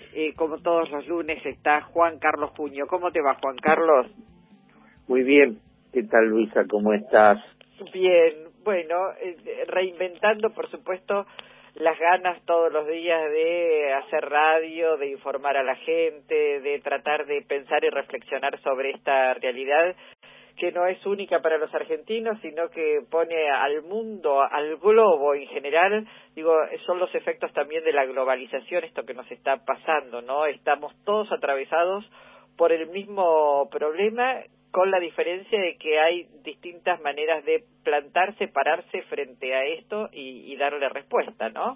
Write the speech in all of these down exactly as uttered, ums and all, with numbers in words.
Eh, como todos los lunes está Juan Carlos Junio. ¿Cómo te va, Juan Carlos? Muy bien. ¿Qué tal, Luisa? ¿Cómo estás? Bien. Bueno, eh, reinventando, por supuesto, las ganas todos los días de hacer radio, de informar a la gente, de tratar de pensar y reflexionar sobre esta realidad que no es única para los argentinos, sino que pone al mundo, al globo en general, digo, son los efectos también de la globalización, esto que nos está pasando, ¿no? Estamos todos atravesados por el mismo problema, con la diferencia de que hay distintas maneras de plantarse, pararse frente a esto y, y darle respuesta, ¿no?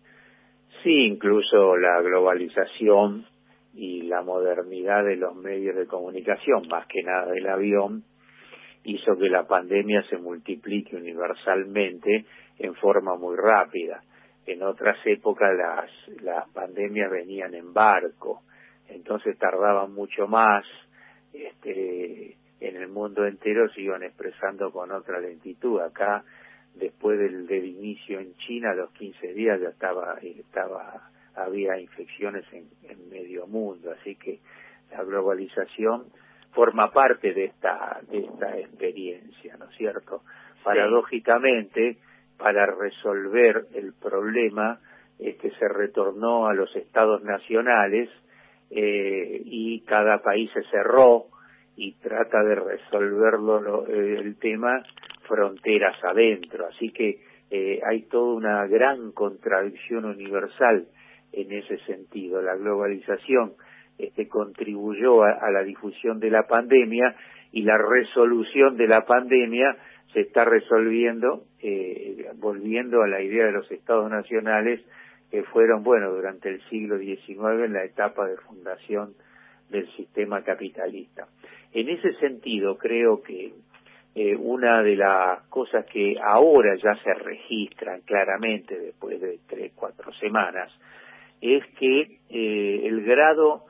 Sí, incluso la globalización y la modernidad de los medios de comunicación, más que nada del avión, hizo que la pandemia se multiplique universalmente en forma muy rápida. En otras épocas las, las pandemias venían en barco, entonces tardaban mucho más, este, en el mundo entero se iban expresando con otra lentitud. Acá, después del, del inicio en China, a los quince días ya estaba, estaba había infecciones en, en medio mundo, así que la globalización forma parte de esta de esta experiencia, ¿no es cierto? Sí. Paradójicamente, para resolver el problema, este, se retornó a los estados nacionales eh, y cada país se cerró y trata de resolverlo lo, eh, el tema fronteras adentro. Así que eh, hay toda una gran contradicción universal en ese sentido. La globalización Este, contribuyó a, a la difusión de la pandemia y la resolución de la pandemia se está resolviendo, eh, volviendo a la idea de los estados nacionales que fueron, bueno, durante el siglo diecinueve en la etapa de fundación del sistema capitalista. En ese sentido, creo que eh, una de las cosas que ahora ya se registran claramente después de tres, cuatro semanas, es que eh, el grado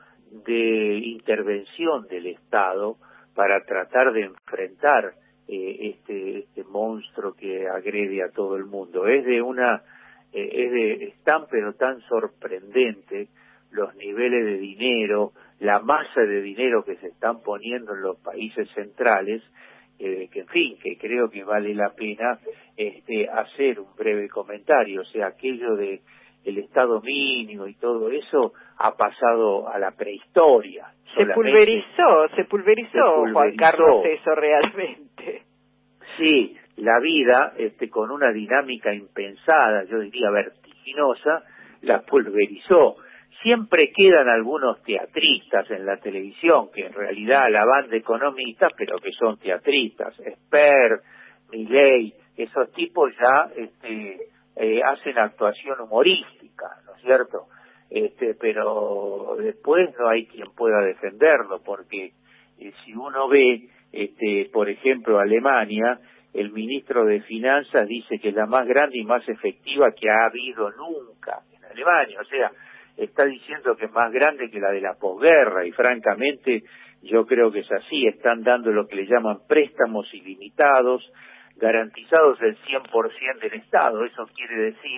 de intervención del Estado para tratar de enfrentar eh, este este monstruo que agrede a todo el mundo es de una eh, es de es tan pero tan sorprendente los niveles de dinero, la masa de dinero que se están poniendo en los países centrales, eh, que en fin, que creo que vale la pena este hacer un breve comentario. O sea, aquello de el estado mínimo y todo eso ha pasado a la prehistoria. Se pulverizó, se pulverizó, se pulverizó, Juan Carlos, eso realmente. Sí, la vida, este, con una dinámica impensada, yo diría vertiginosa, la pulverizó. Siempre quedan algunos teatristas en la televisión, que en realidad la van de economistas, pero que son teatristas. Esper, Milei, esos tipos ya este, eh, hacen actuación humorística, ¿no es cierto? Este, pero después no hay quien pueda defenderlo, porque eh, si uno ve, este, por ejemplo, Alemania, el ministro de Finanzas dice que es la más grande y más efectiva que ha habido nunca en Alemania. O sea, está diciendo que es más grande que la de la posguerra, y francamente yo creo que es así. Están dando lo que le llaman préstamos ilimitados, garantizados el cien por ciento del Estado. Eso quiere decir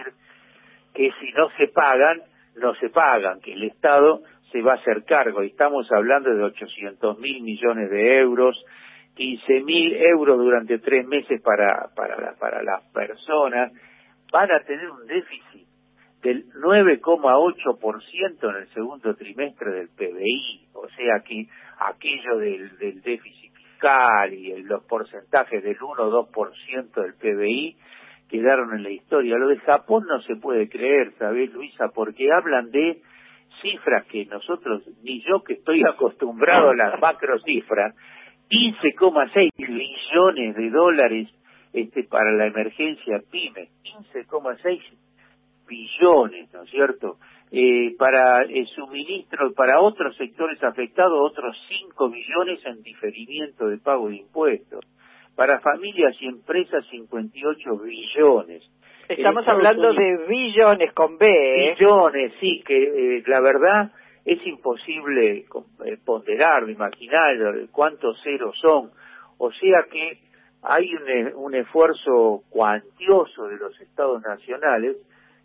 que si no se pagan, no se pagan, que el Estado se va a hacer cargo, y estamos hablando de ochocientos mil millones de euros, quince mil euros durante tres meses para, para, la, para las personas. Van a tener un déficit del nueve coma ocho por ciento en el segundo trimestre del P B I, o sea que aquello del, del déficit fiscal y el, los porcentajes del uno o dos por ciento del P B I quedaron en la historia. Lo de Japón no se puede creer, ¿sabés, Luisa? Porque hablan de cifras que nosotros, ni yo que estoy acostumbrado a las macro cifras, quince coma seis billones de dólares este, para la emergencia PYME, quince coma seis billones, ¿no es cierto? Eh, para el suministro, para otros sectores afectados, otros cinco billones en diferimiento de pago de impuestos. Para familias y empresas, cincuenta y ocho billones. Estamos hablando Unidos, de billones con B, ¿eh? Billones, sí, que eh, la verdad es imposible eh, ponderar, imaginar cuántos ceros son. O sea que hay un, un esfuerzo cuantioso de los estados nacionales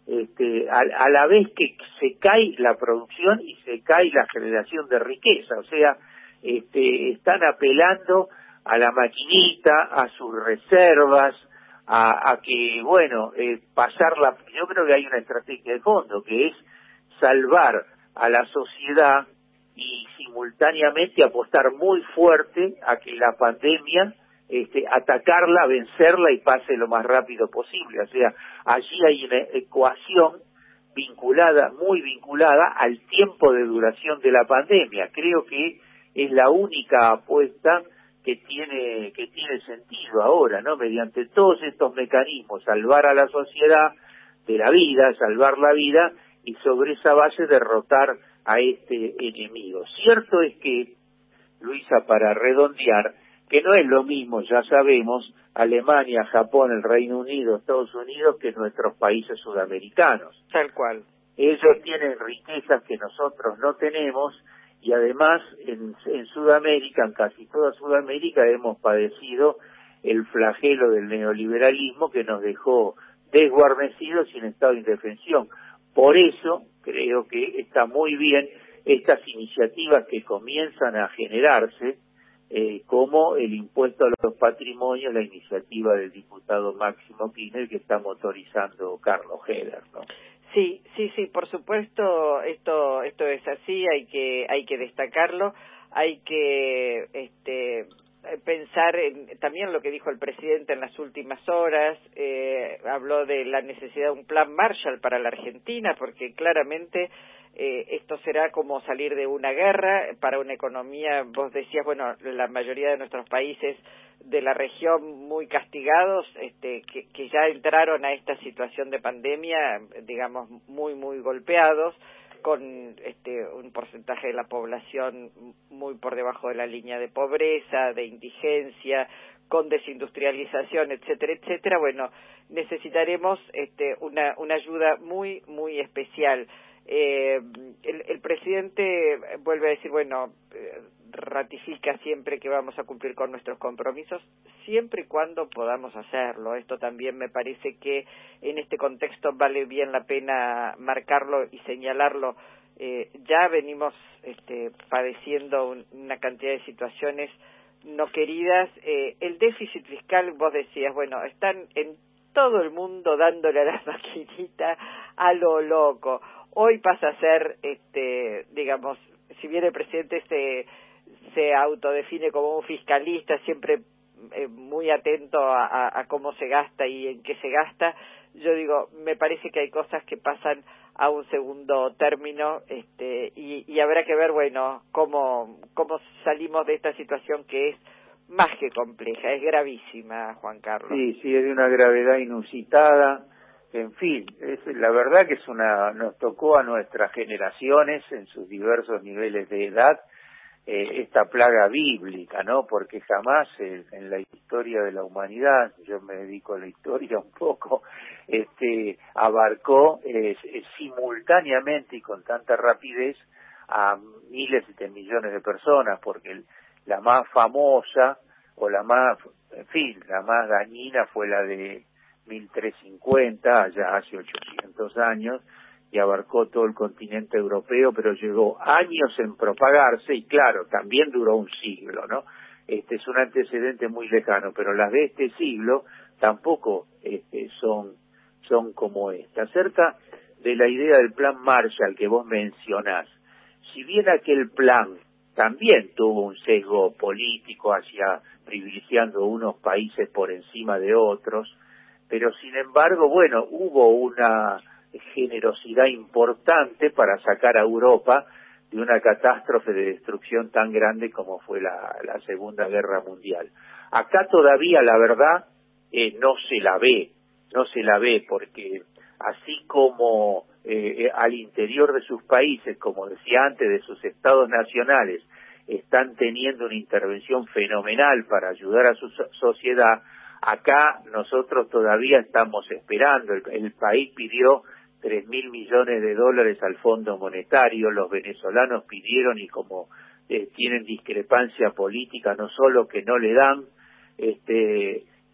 este, a, a la vez que se cae la producción y se cae la generación de riqueza, o sea, este, están apelando a la maquinita, a sus reservas, a, a que, bueno, eh, pasar la... Yo creo que hay una estrategia de fondo, que es salvar a la sociedad y simultáneamente apostar muy fuerte a que la pandemia, este, atacarla, vencerla y pase lo más rápido posible. O sea, allí hay una ecuación vinculada, muy vinculada al tiempo de duración de la pandemia. Creo que es la única apuesta que tiene que tiene sentido ahora, ¿no? Mediante todos estos mecanismos, salvar a la sociedad de la vida, salvar la vida y sobre esa base derrotar a este enemigo. Cierto es que, Luisa, para redondear, que no es lo mismo, ya sabemos, Alemania, Japón, el Reino Unido, Estados Unidos, que nuestros países sudamericanos. Tal cual. Ellos tienen riquezas que nosotros no tenemos, y además en, en Sudamérica, en casi toda Sudamérica, hemos padecido el flagelo del neoliberalismo que nos dejó desguarnecidos y en estado de indefensión. Por eso creo que está muy bien estas iniciativas que comienzan a generarse, eh, como el impuesto a los patrimonios, la iniciativa del diputado Máximo Kirchner que está motorizando Carlos Heder, ¿no? Sí, sí, sí, por supuesto, esto esto es así, hay que hay que destacarlo, hay que este pensar en, también lo que dijo el presidente en las últimas horas, eh, habló de la necesidad de un plan Marshall para la Argentina, porque claramente eh, esto será como salir de una guerra para una economía. Vos decías, bueno, la mayoría de nuestros países de la región muy castigados, este, que, que ya entraron a esta situación de pandemia, digamos, muy, muy golpeados, con este, un porcentaje de la población muy por debajo de la línea de pobreza, de indigencia, con desindustrialización, etcétera, etcétera. Bueno, necesitaremos este, una, una ayuda muy, muy especial. Eh, el, el presidente vuelve a decir, bueno, eh, ratifica siempre que vamos a cumplir con nuestros compromisos, siempre y cuando podamos hacerlo. Esto también me parece que en este contexto vale bien la pena marcarlo y señalarlo. Eh, ya venimos este, padeciendo un, una cantidad de situaciones no queridas. Eh, el déficit fiscal, vos decías, bueno, están en todo el mundo dándole a la maquinita a lo loco. Hoy pasa a ser, este, digamos, si bien el presidente se, se autodefine como un fiscalista, siempre eh, muy atento a, a, a cómo se gasta y en qué se gasta, yo digo, me parece que hay cosas que pasan a un segundo término, este, y, y habrá que ver, bueno, cómo, cómo salimos de esta situación que es más que compleja, es gravísima, Juan Carlos. Sí, sí, es de una gravedad inusitada. En fin, es, la verdad que es una, nos tocó a nuestras generaciones en sus diversos niveles de edad eh, esta plaga bíblica, ¿no? Porque jamás eh, en la historia de la humanidad, yo me dedico a la historia un poco, este, abarcó eh, simultáneamente y con tanta rapidez a miles de millones de personas, porque el, la más famosa o la más, en fin, la más dañina fue la de mil trescientos cincuenta, allá hace ochocientos años, y abarcó todo el continente europeo, pero llegó años en propagarse y claro, también duró un siglo, ¿no? Este es un antecedente muy lejano, pero las de este siglo tampoco este, son, son como esta. Acerca de la idea del plan Marshall que vos mencionás, si bien aquel plan también tuvo un sesgo político hacia privilegiando unos países por encima de otros, pero sin embargo, bueno, hubo una generosidad importante para sacar a Europa de una catástrofe de destrucción tan grande como fue la, la Segunda Guerra Mundial. Acá todavía, la verdad, eh, no se la ve, no se la ve, porque así como eh, al interior de sus países, como decía antes, de sus estados nacionales, están teniendo una intervención fenomenal para ayudar a su so- sociedad, acá nosotros todavía estamos esperando. El, el país pidió tres mil millones de dólares al Fondo Monetario, los venezolanos pidieron y como eh, tienen discrepancia política, no solo que no le dan, este,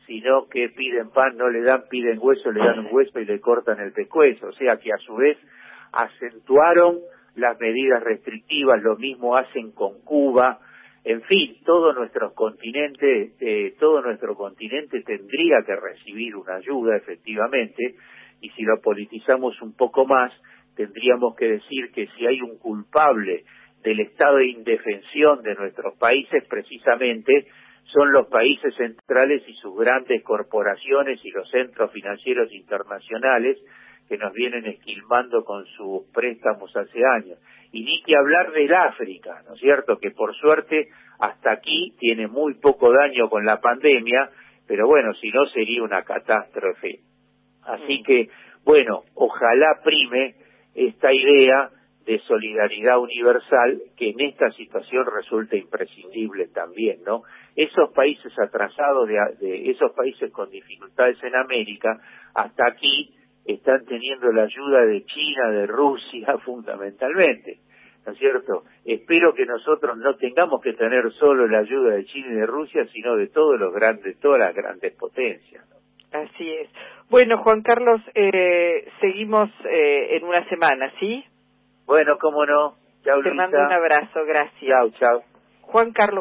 sino que piden pan, no le dan, piden hueso, le dan un hueso y le cortan el pescuezo. O sea que a su vez acentuaron las medidas restrictivas, lo mismo hacen con Cuba. En fin, todo nuestro continente, eh, todo nuestro continente tendría que recibir una ayuda, efectivamente, y si lo politizamos un poco más, tendríamos que decir que si hay un culpable del estado de indefensión de nuestros países, precisamente son los países centrales y sus grandes corporaciones y los centros financieros internacionales que nos vienen esquilmando con sus préstamos hace años. Y ni que hablar del África, ¿no es cierto?, que por suerte hasta aquí tiene muy poco daño con la pandemia, pero bueno, si no sería una catástrofe. Así que, bueno, ojalá prime esta idea de solidaridad universal, que en esta situación resulta imprescindible también, ¿no? Esos países atrasados, de, de esos países con dificultades en América, hasta aquí están teniendo la ayuda de China, de Rusia, fundamentalmente, ¿no es cierto? Espero que nosotros no tengamos que tener solo la ayuda de China y de Rusia, sino de todos los grandes, todas las grandes potencias, ¿no? Así es. Bueno, Juan Carlos, eh, seguimos eh, en una semana, ¿sí? Bueno, cómo no. Chau, Te Luisa. mando un abrazo, gracias. Chau, chau. Juan Carlos